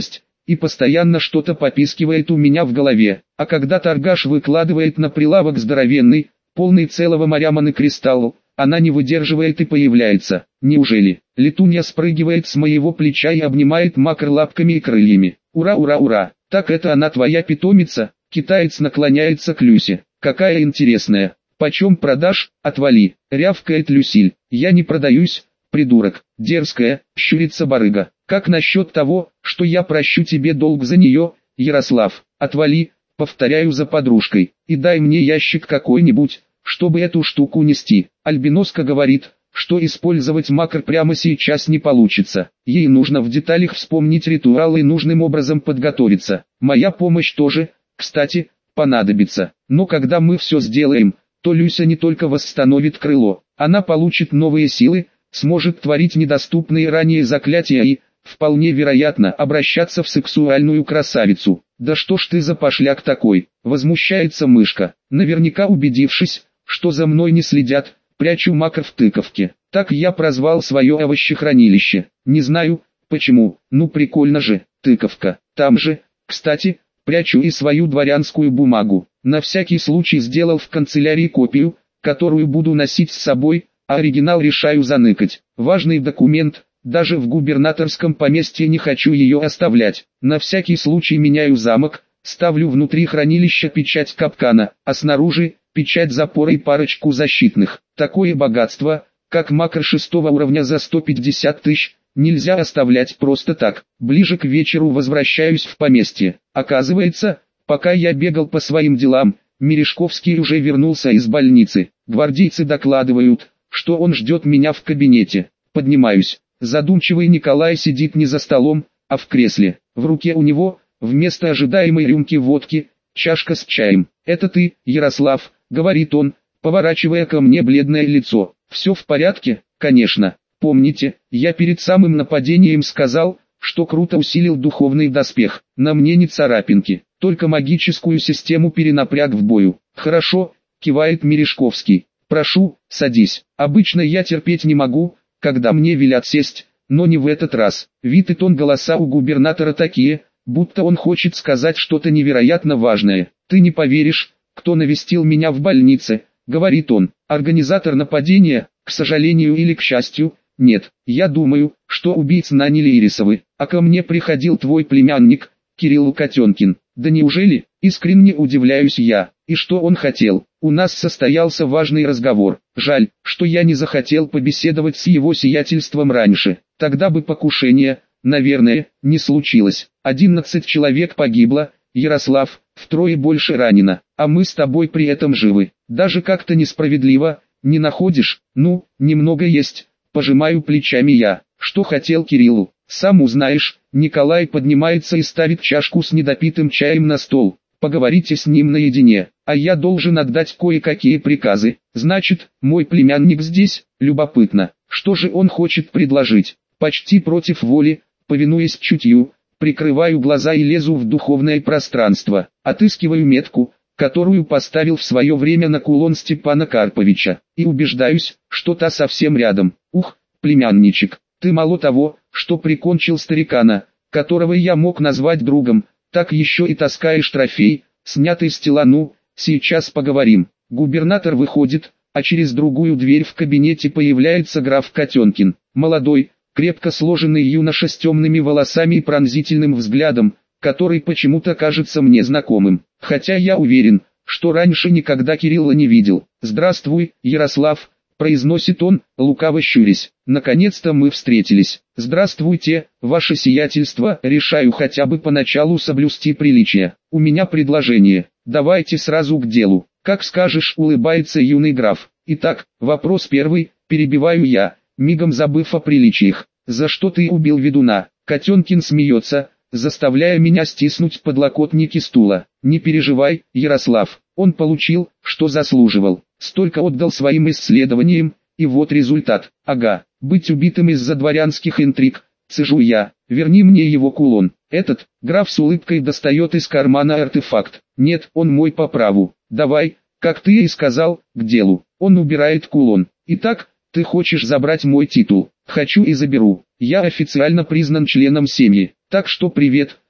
и постоянно что-то попискивает у меня в голове. А когда торгаш выкладывает на прилавок здоровенный, полный целого моря монокристалл, она не выдерживает и появляется. Неужели? Летунья спрыгивает с моего плеча и обнимает макр лапками и крыльями. Ура, ура, ура! Так это она твоя питомица? Китаец наклоняется к Люсе. Какая интересная. Почем продашь? Отвали, рявкает Люсиль. Я не продаюсь, придурок. Дерзкая, щурится барыга. Как насчет того, что я прощу тебе долг за нее, Ярослав? Отвали, повторяю за подружкой, и дай мне ящик какой-нибудь, чтобы эту штуку нести. Альбиноска говорит, что использовать макр прямо сейчас не получится. Ей нужно в деталях вспомнить ритуал и нужным образом подготовиться. Моя помощь тоже, кстати, понадобится. Но когда мы все сделаем, то Люся не только восстановит крыло, она получит новые силы, сможет творить недоступные ранее заклятия и, вполне вероятно, обращаться в сексуальную красавицу. Да что ж ты за пошляк такой, возмущается мышка, наверняка убедившись, что за мной не следят, прячу макр в тыковке. Так я прозвал свое овощехранилище. Не знаю, почему, ну прикольно же, тыковка. Там же, кстати, прячу и свою дворянскую бумагу. На всякий случай сделал в канцелярии копию, которую буду носить с собой, а оригинал решаю заныкать. Важный документ, даже в губернаторском поместье не хочу ее оставлять. На всякий случай меняю замок, ставлю внутри хранилища печать капкана, а снаружи печать запора и парочку защитных. Такое богатство, как макр шестого уровня за сто пятьдесят тысяч, нельзя оставлять просто так. Ближе к вечеру возвращаюсь в поместье. Оказывается, пока я бегал по своим делам, Мережковский уже вернулся из больницы. Гвардейцы докладывают, что он ждет меня в кабинете. Поднимаюсь. Задумчивый Николай сидит не за столом, а в кресле. В руке у него, вместо ожидаемой рюмки водки, чашка с чаем. «Это ты, Ярослав», — говорит он, поворачивая ко мне бледное лицо. «Все в порядке?» «Конечно. Помните, я перед самым нападением сказал, что круто усилил духовный доспех. На мне не царапинки, только магическую систему перенапряг в бою». «Хорошо», — кивает Мережковский. «Прошу, садись. Обычно я терпеть не могу, когда мне велят сесть, но не в этот раз». Вид и тон голоса у губернатора такие, будто он хочет сказать что-то невероятно важное. «Ты не поверишь, кто навестил меня в больнице», — говорит он. «Организатор нападения, к сожалению или к счастью, нет. Я думаю, что убийц наняли Ирисовы, а ко мне приходил твой племянник, Кирилл Котенкин». «Да неужели?» — искренне удивляюсь я. «И что он хотел?» «У нас состоялся важный разговор. Жаль, что я не захотел побеседовать с его сиятельством раньше. Тогда бы покушение, наверное, не случилось. Одиннадцать человек погибло, Ярослав, втрое больше ранено, а мы с тобой при этом живы. Даже как-то несправедливо, не находишь?» «Ну, немного есть», — пожимаю плечами я. «Что хотел Кириллу? Сам узнаешь». Николай поднимается и ставит чашку с недопитым чаем на стол. «Поговорите с ним наедине, а я должен отдать кое-какие приказы». «Значит, мой племянник здесь?» «Любопытно, что же он хочет предложить?» Почти против воли, повинуясь чутью, прикрываю глаза и лезу в духовное пространство. Отыскиваю метку, которую поставил в свое время на кулон Степана Карповича, и убеждаюсь, что та совсем рядом. «Ух, племянничек, ты мало того, что прикончил старикана, которого я мог назвать другом, так еще и таскаешь трофей, снятый с тела. Ну, сейчас поговорим». Губернатор выходит, а через другую дверь в кабинете появляется граф Котенкин. Молодой, крепко сложенный юноша с темными волосами и пронзительным взглядом, который почему-то кажется мне знакомым, хотя я уверен, что раньше никогда Кирилла не видел. «Здравствуй, Ярослав», — произносит он, лукаво щурясь. «Наконец-то мы встретились». «Здравствуйте, ваше сиятельство». Решаю хотя бы поначалу соблюсти приличие. «У меня предложение. Давайте сразу к делу». «Как скажешь», — улыбается юный граф. «Итак, вопрос первый», — перебиваю я, мигом забыв о приличиях. «За что ты убил ведуна?» Котенкин смеется, заставляя меня стиснуть подлокотники стула. «Не переживай, Ярослав, он получил, что заслуживал. Столько отдал своим исследованиям, и вот результат. Ага, быть убитым из-за дворянских интриг, цежу я. Верни мне его кулон». «Этот», — граф с улыбкой достает из кармана артефакт. «Нет, он мой по праву. Давай, как ты и сказал, к делу». Он убирает кулон. «Итак, ты хочешь забрать мой титул?» «Хочу и заберу. Я официально признан членом семьи. Так что привет,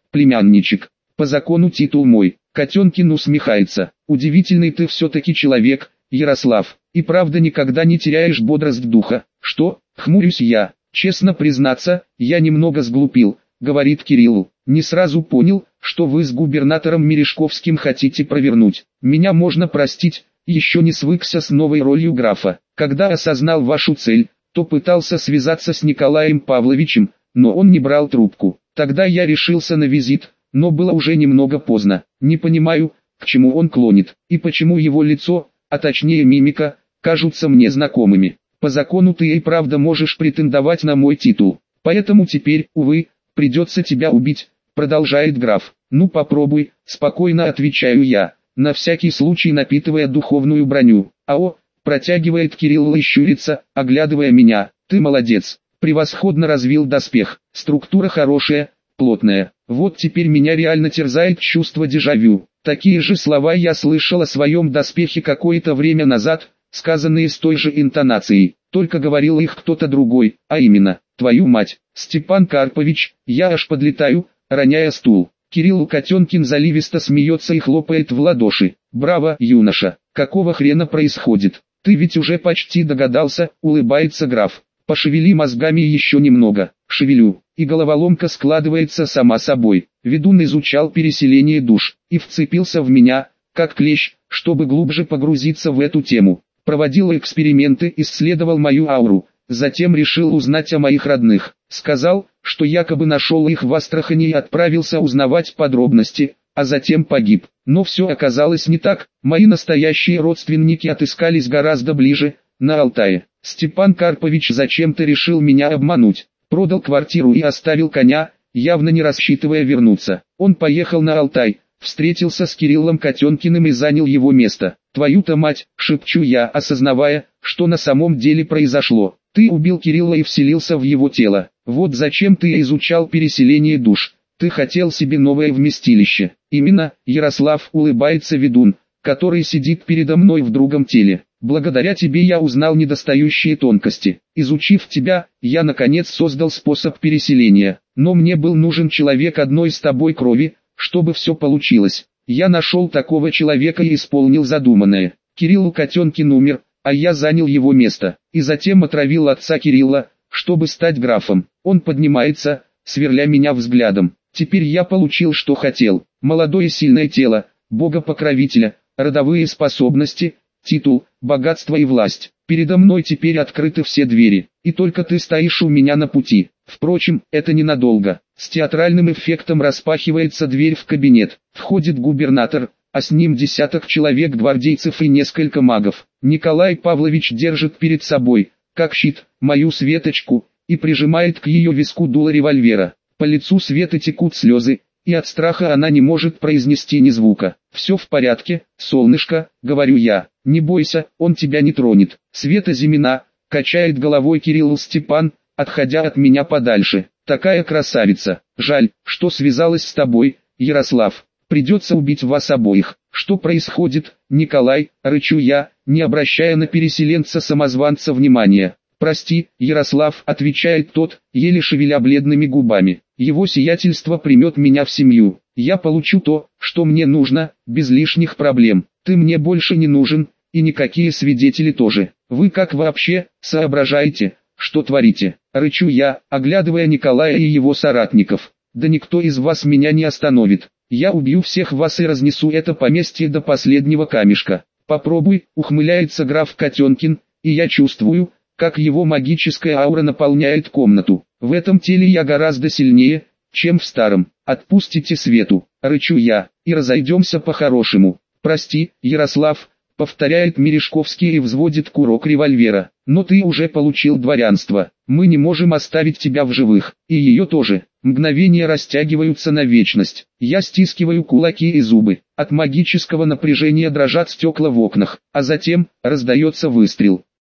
племянничек. По закону титул мой. Котенкин усмехается. Удивительный ты все-таки человек, Ярослав. И правда никогда не теряешь бодрость духа. Что? Хмурюсь я. Честно признаться, я немного сглупил, говорит Кириллу. Не сразу понял, что вы с губернатором Мережковским хотите провернуть. Меня можно простить, еще не свыкся с новой ролью графа. Когда осознал вашу цель, то пытался связаться с Николаем Павловичем, но он не брал трубку. Тогда я решился на визит, но было уже немного поздно. Не понимаю, к чему он клонит, и почему его лицо, а точнее мимика, кажутся мне знакомыми. По закону ты и правда можешь претендовать на мой титул. Поэтому теперь, увы, придется тебя убить, продолжает граф. Ну попробуй, спокойно отвечаю я, на всякий случай напитывая духовную броню. Ао, протягивает Кирилл и щурится, оглядывая меня. Ты молодец, превосходно развил доспех, структура хорошая, плотная. Вот теперь меня реально терзает чувство дежавю. Такие же слова я слышал о своем доспехе какое-то время назад, сказанные с той же интонацией, только говорил их кто-то другой, а именно, твою мать, Степан Карпович, я аж подлетаю, роняя стул. Кирилл Котенкин заливисто смеется и хлопает в ладоши. Браво, юноша, какого хрена происходит? Ты ведь уже почти догадался, улыбается граф. Пошевели мозгами еще немного. Шевелю, и головоломка складывается сама собой. Ведун изучал переселение душ, и вцепился в меня, как клещ, чтобы глубже погрузиться в эту тему. Проводил эксперименты, исследовал мою ауру, затем решил узнать о моих родных. Сказал, что якобы нашел их в Астрахани и отправился узнавать подробности, а затем погиб. Но все оказалось не так, мои настоящие родственники отыскались гораздо ближе, на Алтае. Степан Карпович зачем-то решил меня обмануть, продал квартиру и оставил коня, явно не рассчитывая вернуться. Он поехал на Алтай, встретился с Кириллом Котенкиным и занял его место. Твою-то мать, шепчу я, осознавая, что на самом деле произошло. Ты убил Кирилла и вселился в его тело. Вот зачем ты изучал переселение душ. Ты хотел себе новое вместилище. Именно, Ярослав, улыбается ведун, который сидит передо мной в другом теле. Благодаря тебе я узнал недостающие тонкости. Изучив тебя, я наконец создал способ переселения. Но мне был нужен человек одной с тобой крови, чтобы все получилось. Я нашел такого человека и исполнил задуманное. Кирилл Котенкин умер, а я занял его место. И затем отравил отца Кирилла, чтобы стать графом. Он поднимается, сверля меня взглядом. Теперь я получил, что хотел. Молодое сильное тело, бога-покровителя, родовые способности, титул, богатство и власть. Передо мной теперь открыты все двери, и только ты стоишь у меня на пути. Впрочем, это ненадолго. С театральным эффектом распахивается дверь в кабинет. Входит губернатор, а с ним десяток человек гвардейцев и несколько магов. Николай Павлович держит перед собой, как щит, мою Светочку, и прижимает к ее виску дуло револьвера. По лицу Светы текут слезы, и от страха она не может произнести ни звука. «Все в порядке, солнышко», — говорю я, — «не бойся, он тебя не тронет». Света Зимина, качает головой Кирилл Степан, отходя от меня подальше. «Такая красавица, жаль, что связалась с тобой, Ярослав, придется убить вас обоих». «Что происходит, Николай?» — рычу я, не обращая на переселенца-самозванца внимания. «Прости, Ярослав», — отвечает тот, еле шевеля бледными губами. «Его сиятельство примет меня в семью. Я получу то, что мне нужно, без лишних проблем. Ты мне больше не нужен, и никакие свидетели тоже. Вы как вообще соображаете, что творите?» — рычу я, оглядывая Николая и его соратников. «Да никто из вас меня не остановит. Я убью всех вас и разнесу это поместье до последнего камешка». «Попробуй», — ухмыляется граф Котенкин, и я чувствую, как его магическая аура наполняет комнату. В этом теле я гораздо сильнее, чем в старом. «Отпустите Свету», — рычу я, — «и разойдемся по-хорошему». «Прости, Ярослав», — повторяет Мережковский и взводит курок револьвера. «Но ты уже получил дворянство. Мы не можем оставить тебя в живых, и ее тоже». Мгновения растягиваются на вечность. Я стискиваю кулаки и зубы. От магического напряжения дрожат стекла в окнах, а затем раздается выстрел.